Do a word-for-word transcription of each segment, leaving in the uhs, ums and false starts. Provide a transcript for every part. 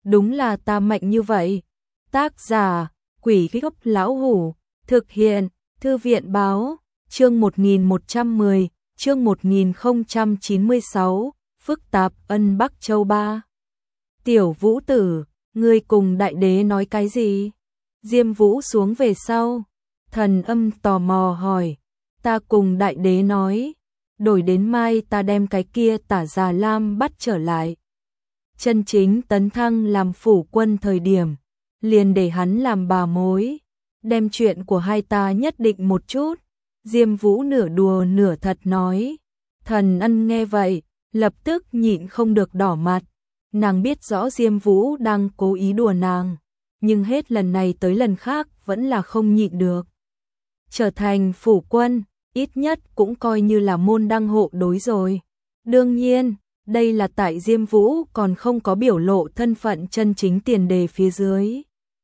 đúng là ta mạnh như vậy. Tác giả, Quỷ Gốc Lão Hủ, thực hiện, Thư viện Báo, chương một nghìn một trăm mười, chương một nghìn không trăm chín mươi sáu, phức tạp Ân Bắc Châu ba. Tiểu Vũ Tử, ngươi cùng đại đế nói cái gì? Diêm Vũ xuống về sau, Thần Âm tò mò hỏi, ta cùng đại đế nói, đổi đến mai ta đem cái kia Tả Già Lam bắt trở lại. Chân chính tấn thăng làm phủ quân thời điểm, liền để hắn làm bà mối, đem chuyện của hai ta nhất định một chút. Diêm Vũ nửa đùa nửa thật nói. Thần Ân nghe vậy, lập tức nhịn không được đỏ mặt. Nàng biết rõ Diêm Vũ đang cố ý đùa nàng, nhưng hết lần này tới lần khác vẫn là không nhịn được. Trở thành phủ quân, ít nhất cũng coi như là môn đăng hộ đối rồi. Đương nhiên, đây là tại Diêm Vũ còn không có biểu lộ thân phận chân chính tiền đề phía dưới.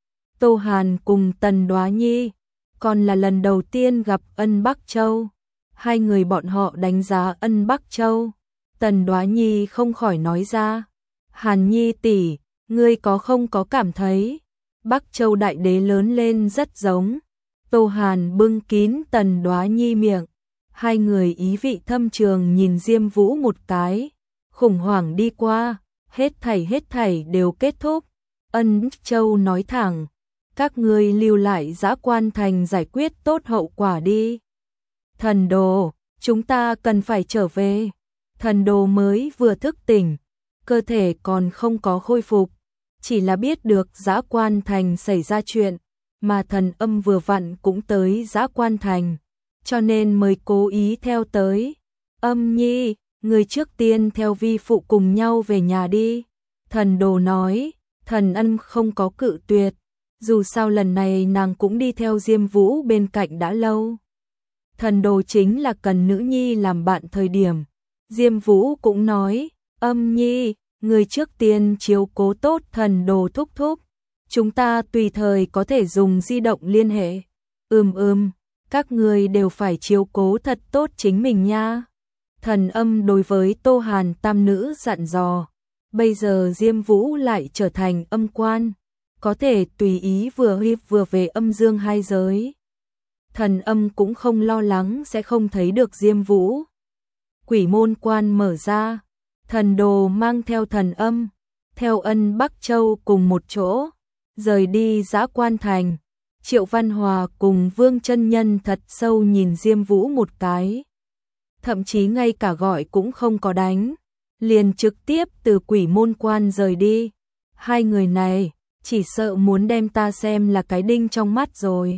Tô Hàn cùng Tần Đoá Nhi còn là lần đầu tiên gặp Ân Bắc Châu. Hai người bọn họ đánh giá Ân Bắc Châu. Tần Đoá Nhi không khỏi nói ra, Hàn Nhi tỷ, ngươi có không có cảm thấy Bắc Châu đại đế lớn lên rất giống. Tô Hàn bưng kín Tần Đoá Nhi miệng. Hai người ý vị thâm trường nhìn Diêm Vũ một cái. Khủng hoảng đi qua, hết thảy hết thảy đều kết thúc. Ân Châu nói thẳng, các ngươi lưu lại Dã Quan Thành giải quyết tốt hậu quả đi. Thần Đồ, chúng ta cần phải trở về. Thần Đồ mới vừa thức tỉnh, cơ thể còn không có khôi phục, chỉ là biết được Dã Quan Thành xảy ra chuyện, mà Thần Âm vừa vặn cũng tới Dã Quan Thành, cho nên mới cố ý theo tới. Âm Nhi, người trước tiên theo vi phụ cùng nhau về nhà đi. Thần Đồ nói. Thần Ân không có cự tuyệt, dù sao lần này nàng cũng đi theo Diêm Vũ bên cạnh đã lâu. Thần Đồ chính là cần nữ nhi làm bạn thời điểm. Diêm Vũ cũng nói, Âm Nhi, người trước tiên chiếu cố tốt Thần Đồ thúc thúc, chúng ta tùy thời có thể dùng di động liên hệ. Ừm ừm, các người đều phải chiếu cố thật tốt chính mình nha. Thần Âm đối với Tô Hàn tam nữ dặn dò. Bây giờ Diêm Vũ lại trở thành âm quan, có thể tùy ý vừa đi vừa về âm dương hai giới. Thần Âm cũng không lo lắng sẽ không thấy được Diêm Vũ. Quỷ môn quan mở ra, Thần Đồ mang theo Thần Âm, theo Ân Bắc Châu cùng một chỗ, rời đi Dã Quan Thành. Triệu Văn Hòa cùng Vương Chân Nhân thật sâu nhìn Diêm Vũ một cái. Thậm chí ngay cả gọi cũng không có đánh, liền trực tiếp từ quỷ môn quan rời đi. Hai người này chỉ sợ muốn đem ta xem là cái đinh trong mắt rồi.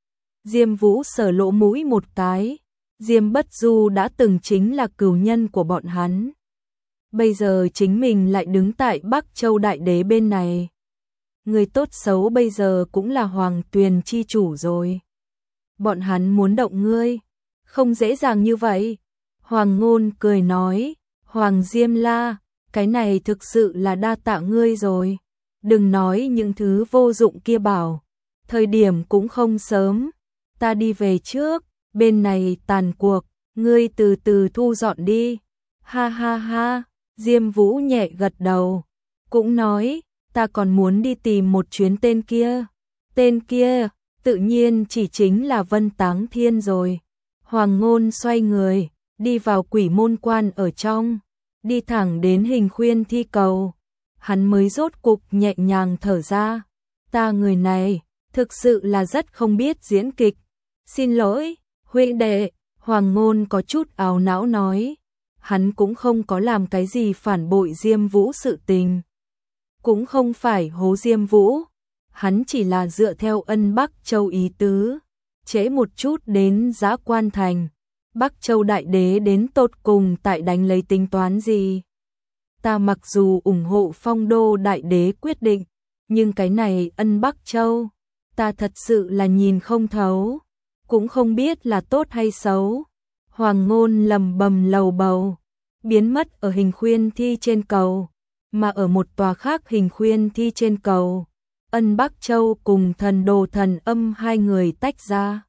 Diêm Vũ sờ lỗ mũi một cái. Diêm Bất Du đã từng chính là cừu nhân của bọn hắn. Bây giờ chính mình lại đứng tại Bắc Châu đại đế bên này. Người tốt xấu bây giờ cũng là Hoàng Tuyền chi chủ rồi. Bọn hắn muốn động ngươi, không dễ dàng như vậy. Hoàng Ngôn cười nói, Hoàng Diêm La, cái này thực sự là đa tạ ngươi rồi. Đừng nói những thứ vô dụng kia bảo. Thời điểm cũng không sớm. Ta đi về trước, bên này tàn cuộc, ngươi từ từ thu dọn đi. Ha ha ha, Diêm Vũ nhẹ gật đầu. Cũng nói, ta còn muốn đi tìm một chuyến tên kia. Tên kia, tự nhiên chỉ chính là Vân Táng Thiên rồi. Hoàng Ngôn xoay người, đi vào quỷ môn quan ở trong. Đi thẳng đến Hình Khuyên Thi Cầu, hắn mới rốt cục nhẹ nhàng thở ra. Ta người này, thực sự là rất không biết diễn kịch. Xin lỗi, huynh đệ, Hoàng Ngôn có chút ảo não nói. Hắn cũng không có làm cái gì phản bội Diêm Vũ sự tình. Cũng không phải hố Diêm Vũ. Hắn chỉ là dựa theo Ân Bắc Châu ý tứ. Trễ một chút đến Dã Quan Thành. Bắc Châu đại đế đến tột cùng tại đánh lấy tính toán gì? Ta mặc dù ủng hộ Phong Đô đại đế quyết định, nhưng cái này Ân Bắc Châu, ta thật sự là nhìn không thấu, cũng không biết là tốt hay xấu. Hoàng Ngôn lầm bầm lầu bầu, biến mất ở Hình Khuyên Thi trên cầu, mà ở một tòa khác Hình Khuyên Thi trên cầu, Ân Bắc Châu cùng Thần Đồ Thần Âm hai người tách ra.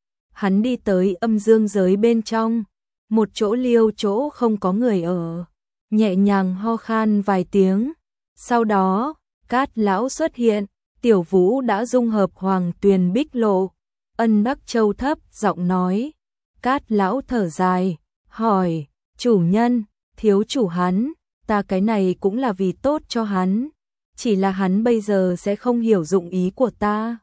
Hắn đi tới âm dương giới bên trong, một chỗ liêu chỗ không có người ở, nhẹ nhàng ho khan vài tiếng, sau đó Cát lão xuất hiện, Tiểu Vũ đã dung hợp Hoàng Tuyền Bích Lộ. Ân Đắc Châu thấp giọng nói. Cát lão thở dài, hỏi, chủ nhân, thiếu chủ hắn, ta cái này cũng là vì tốt cho hắn. Chỉ là hắn bây giờ sẽ không hiểu dụng ý của ta.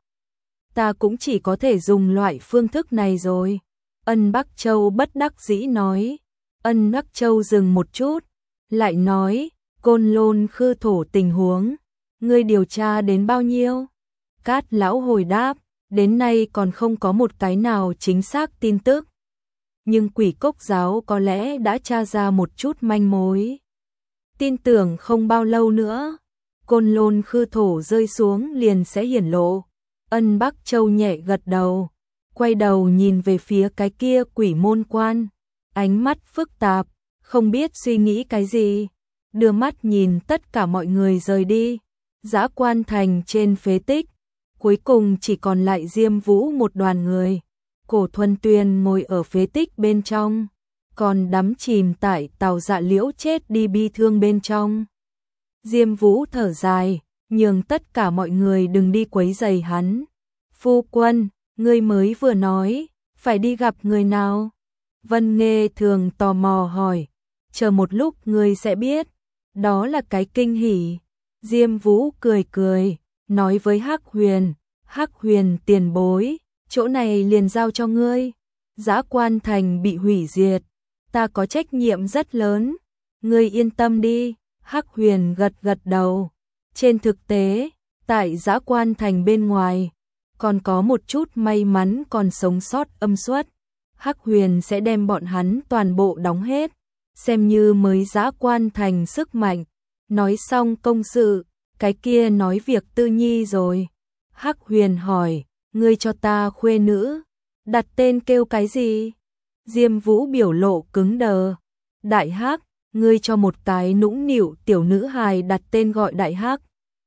Ta cũng chỉ có thể dùng loại phương thức này rồi. Ân Bắc Châu bất đắc dĩ nói. Ân Đắc Châu dừng một chút, lại nói, Côn Lôn Khư Thổ tình huống, ngươi điều tra đến bao nhiêu? Cát lão hồi đáp, đến nay còn không có một cái nào chính xác tin tức. Nhưng Quỷ Cốc giáo có lẽ đã tra ra một chút manh mối. Tin tưởng không bao lâu nữa, Côn Lôn Khư Thổ rơi xuống liền sẽ hiển lộ. Ân Bắc Châu nhẹ gật đầu, quay đầu nhìn về phía cái kia quỷ môn quan, ánh mắt phức tạp, không biết suy nghĩ cái gì, đưa mắt nhìn tất cả mọi người rời đi. Dã Quan Thành trên phế tích, cuối cùng chỉ còn lại Diêm Vũ một đoàn người. Cổ Thuần Tuyền ngồi ở phế tích bên trong, còn đắm chìm tại Tào Dạ Liễu chết đi bi thương bên trong. Diêm Vũ thở dài, nhường tất cả mọi người đừng đi quấy rầy hắn. Phu quân, ngươi mới vừa nói, phải đi gặp người nào? Vân Nghê thường tò mò hỏi. Chờ một lúc ngươi sẽ biết, đó là cái kinh hỉ. Diêm Vũ cười cười, nói với Hắc Huyền, Hắc Huyền tiền bối, chỗ này liền giao cho ngươi. Dã Quan Thành bị hủy diệt, ta có trách nhiệm rất lớn, ngươi yên tâm đi. Hắc Huyền gật gật đầu. Trên thực tế, tại Dã Quan Thành bên ngoài, còn có một chút may mắn còn sống sót âm suất. Hắc Huyền sẽ đem bọn hắn toàn bộ đóng hết, xem như mới Dã Quan Thành sức mạnh. Nói xong công sự, cái kia nói việc tư nhi rồi. Hắc Huyền hỏi, ngươi cho ta khuê nữ, đặt tên kêu cái gì? Diêm Vũ biểu lộ cứng đờ. Đại Hắc, ngươi cho một cái nũng nịu tiểu nữ hài đặt tên gọi Đại Hắc.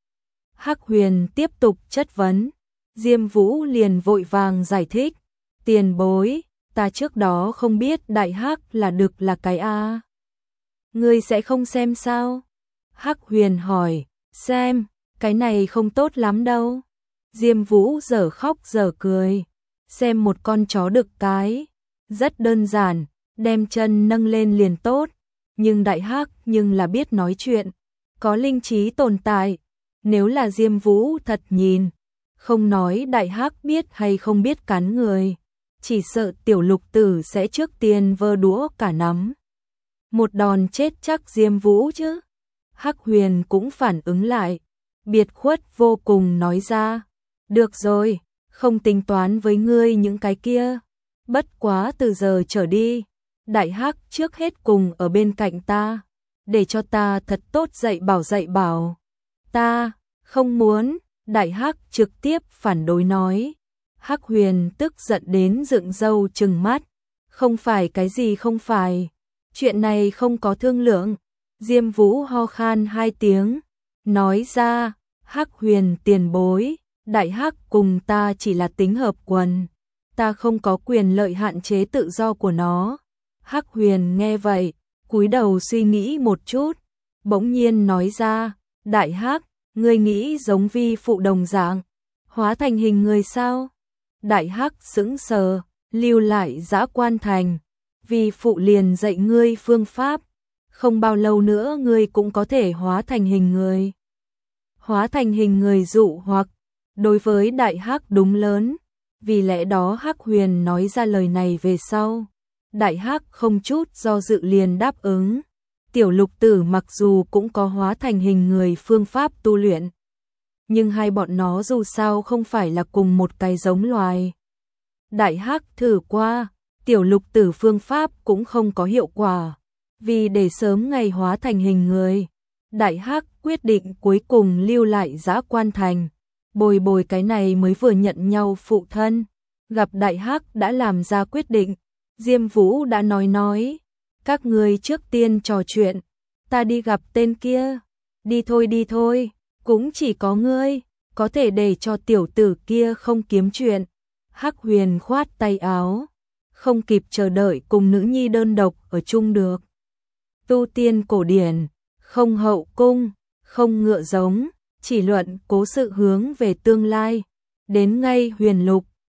Hắc Huyền tiếp tục chất vấn. Diêm Vũ liền vội vàng giải thích. Tiền bối, ta trước đó không biết Đại Hắc là được là cái A. Ngươi sẽ không xem sao? Hắc Huyền hỏi, xem, cái này không tốt lắm đâu. Diêm Vũ dở khóc dở cười, xem một con chó đực cái, rất đơn giản, đem chân nâng lên liền tốt, nhưng Đại Hắc nhưng là biết nói chuyện, có linh trí tồn tại. Nếu là Diêm Vũ thật nhìn, không nói Đại Hắc biết hay không biết cắn người, chỉ sợ tiểu lục tử sẽ trước tiên vơ đũa cả nắm. Một đòn chết chắc Diêm Vũ chứ. Hắc Huyền cũng phản ứng lại, biệt khuất vô cùng nói ra, được rồi, không tính toán với ngươi những cái kia, bất quá từ giờ trở đi, Đại Hắc trước hết cùng ở bên cạnh ta, để cho ta thật tốt dạy bảo dạy bảo. Ta không muốn. Đại Hắc trực tiếp phản đối nói. Hắc Huyền tức giận đến dựng râu trừng mắt, không phải cái gì không phải, chuyện này không có thương lượng. Diêm Vũ ho khan hai tiếng, nói ra, Hắc Huyền tiền bối, Đại Hắc cùng ta chỉ là tính hợp quần, ta không có quyền lợi hạn chế tự do của nó. Hắc Huyền nghe vậy, cúi đầu suy nghĩ một chút, bỗng nhiên nói ra, Đại Hắc, ngươi nghĩ giống vi phụ đồng dạng, hóa thành hình người sao? Đại Hắc sững sờ, lưu lại Dã Quan Thành, vi phụ liền dạy ngươi phương pháp, không bao lâu nữa ngươi cũng có thể hóa thành hình người. Hóa thành hình người dụ hoặc, đối với Đại Hắc đúng lớn, vì lẽ đó Hắc Huyền nói ra lời này về sau. Đại Hắc không chút do dự liền đáp ứng. Tiểu lục tử mặc dù cũng có hóa thành hình người phương pháp tu luyện, nhưng hai bọn nó dù sao không phải là cùng một cái giống loài. Đại Hắc thử qua, tiểu lục tử phương pháp cũng không có hiệu quả, vì để sớm ngày hóa thành hình người, Đại Hắc quyết định cuối cùng lưu lại Dã Quan Thành, bồi bồi cái này mới vừa nhận nhau phụ thân. Gặp Đại Hắc đã làm ra quyết định, Diêm Vũ đã nói nói, các ngươi trước tiên trò chuyện, ta đi gặp tên kia. Đi thôi đi thôi, cũng chỉ có ngươi có thể để cho tiểu tử kia không kiếm chuyện. Hắc Huyền khoát tay áo, không kịp chờ đợi cùng nữ nhi đơn độc ở chung được. Tu tiên cổ điển, không hậu cung, không ngựa giống, chỉ luận cố sự hướng về tương lai. Đến ngay huyền lục,